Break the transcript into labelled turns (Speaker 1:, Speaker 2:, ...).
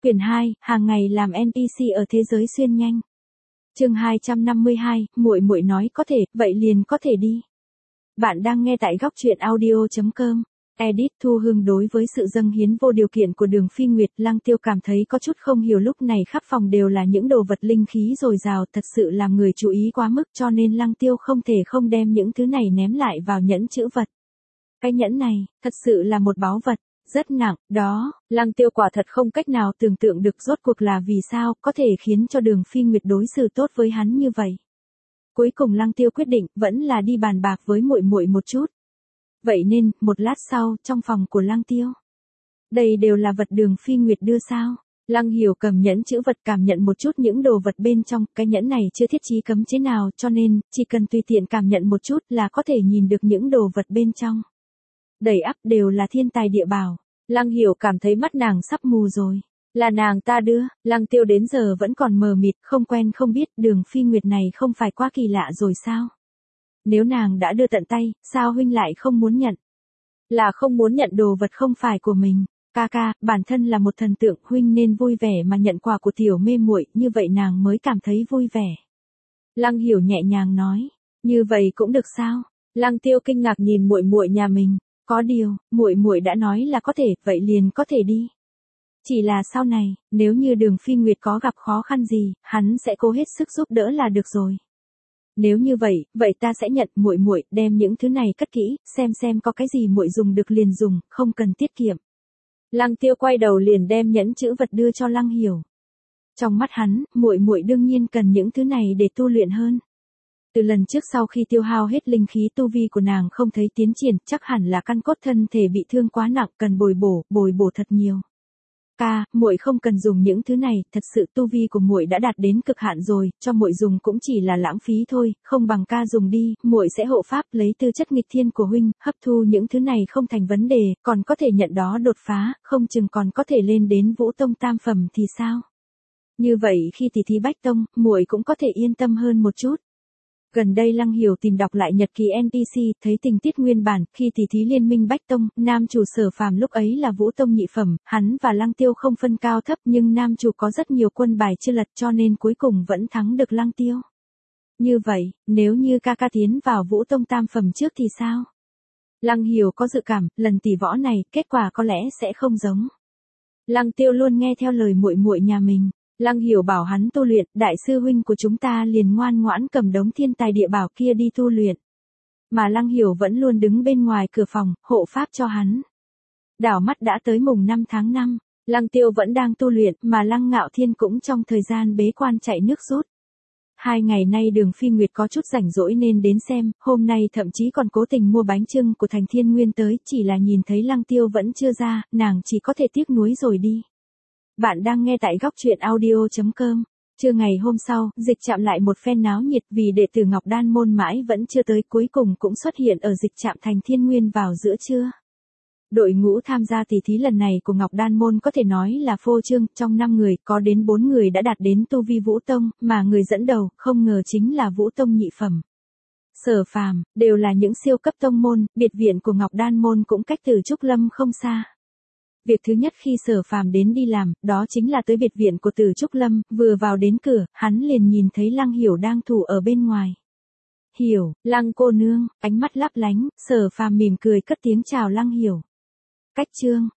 Speaker 1: Quyển 2, hàng ngày làm NPC ở thế giới xuyên nhanh. Chương 252, muội muội nói có thể, vậy liền có thể đi. Bạn đang nghe tại góc truyện audio.com. Edit Thu Hương. Đối với sự dâng hiến vô điều kiện của Đường Phi Nguyệt, Lăng Tiêu cảm thấy có chút không hiểu, lúc này khắp phòng đều là những đồ vật linh khí dồi dào, thật sự làm người chú ý quá mức, cho nên Lăng Tiêu không thể không đem những thứ này ném lại vào nhẫn chữ vật. Cái nhẫn này, thật sự là một báu vật, rất nặng, đó, Lăng Tiêu quả thật không cách nào tưởng tượng được rốt cuộc là vì sao có thể khiến cho Đường Phi Nguyệt đối xử tốt với hắn như vậy. Cuối cùng Lăng Tiêu quyết định vẫn là đi bàn bạc với muội muội một chút. Vậy nên, một lát sau, trong phòng của Lăng Tiêu. Đây đều là vật Đường Phi Nguyệt đưa sao? Lăng Hiểu cầm nhẫn chữ vật cảm nhận một chút những đồ vật bên trong, cái nhẫn này chưa thiết trí cấm chế nào, cho nên, chỉ cần tùy tiện cảm nhận một chút là có thể nhìn được những đồ vật bên trong. Đầy ắp đều là thiên tài địa bảo. Lăng Hiểu cảm thấy mắt nàng sắp mù rồi. Là nàng ta đưa, Lăng Tiêu đến giờ vẫn còn mờ mịt, không quen không biết, Đường Phi Nguyệt này không phải quá kỳ lạ rồi sao? Nếu nàng đã đưa tận tay, sao huynh lại không muốn nhận? Là không muốn nhận đồ vật không phải của mình. Ca ca, bản thân là một thần tượng, huynh nên vui vẻ mà nhận quà của tiểu mê muội, như vậy nàng mới cảm thấy vui vẻ. Lăng Hiểu nhẹ nhàng nói, như vậy cũng được sao? Lăng Tiêu kinh ngạc nhìn muội muội nhà mình, có điều, muội muội đã nói là có thể, vậy liền có thể đi. Chỉ là sau này, nếu như Đường Phi Nguyệt có gặp khó khăn gì, hắn sẽ cố hết sức giúp đỡ là được rồi. Nếu như vậy, vậy ta sẽ nhận, muội muội đem những thứ này cất kỹ, xem có cái gì muội dùng được liền dùng, không cần tiết kiệm. Lăng Tiêu quay đầu liền đem nhẫn chữ vật đưa cho Lăng Hiểu. Trong mắt hắn, muội muội đương nhiên cần những thứ này để tu luyện hơn. Từ lần trước sau khi tiêu hao hết linh khí, tu vi của nàng không thấy tiến triển, chắc hẳn là căn cốt thân thể bị thương quá nặng, cần bồi bổ thật nhiều. Ca, muội không cần dùng những thứ này, thật sự tu vi của muội đã đạt đến cực hạn rồi, cho muội dùng cũng chỉ là lãng phí thôi, không bằng ca dùng đi, muội sẽ hộ pháp lấy tư chất nghịch thiên của huynh, hấp thu những thứ này không thành vấn đề, còn có thể nhận đó đột phá, không chừng còn có thể lên đến Vũ Tông tam phẩm thì sao? Như vậy khi tỷ thí Bách Tông, muội cũng có thể yên tâm hơn một chút. Gần đây Lăng Hiểu tìm đọc lại nhật ký NPC, thấy tình tiết nguyên bản, khi tỷ thí liên minh Bách Tông, nam chủ Sở Phàm lúc ấy là Vũ Tông nhị phẩm, hắn và Lăng Tiêu không phân cao thấp, nhưng nam chủ có rất nhiều quân bài chưa lật cho nên cuối cùng vẫn thắng được Lăng Tiêu. Như vậy, nếu như ca ca tiến vào Vũ Tông tam phẩm trước thì sao? Lăng Hiểu có dự cảm, lần tỷ võ này, kết quả có lẽ sẽ không giống. Lăng Tiêu luôn nghe theo lời muội muội nhà mình. Lăng Hiểu bảo hắn tu luyện, đại sư huynh của chúng ta liền ngoan ngoãn cầm đống thiên tài địa bảo kia đi tu luyện. Mà Lăng Hiểu vẫn luôn đứng bên ngoài cửa phòng, hộ pháp cho hắn. Đảo mắt đã tới mùng 5 tháng 5, Lăng Tiêu vẫn đang tu luyện, mà Lăng Ngạo Thiên cũng trong thời gian bế quan chạy nước rút. 2 ngày nay Đường Phi Nguyệt có chút rảnh rỗi nên đến xem, hôm nay thậm chí còn cố tình mua bánh chưng của Thành Thiên Nguyên tới, chỉ là nhìn thấy Lăng Tiêu vẫn chưa ra, nàng chỉ có thể tiếc nuối rồi đi. Bạn đang nghe tại góc truyện audio.com. Trưa ngày hôm sau, dịch trạm lại một phen náo nhiệt vì đệ tử Ngọc Đan môn mãi vẫn chưa tới, cuối cùng cũng xuất hiện ở dịch trạm Thành Thiên Nguyên vào giữa trưa. Đội ngũ tham gia tỷ thí lần này của Ngọc Đan môn có thể nói là phô trương, trong 5 người có đến 4 người đã đạt đến tu vi Vũ Tông, mà người dẫn đầu không ngờ chính là Vũ Tông nhị phẩm. Sở Phàm, đều là những siêu cấp tông môn, biệt viện của Ngọc Đan môn cũng cách Tử Trúc Lâm không xa. Việc thứ nhất khi Sở Phàm đến đi làm, đó chính là tới biệt viện của Tử Trúc Lâm, vừa vào đến cửa, hắn liền nhìn thấy Lăng Hiểu đang thủ ở bên ngoài. Hiểu, Lăng cô nương, ánh mắt lấp lánh, Sở Phàm mỉm cười cất tiếng chào Lăng Hiểu. Cách chương,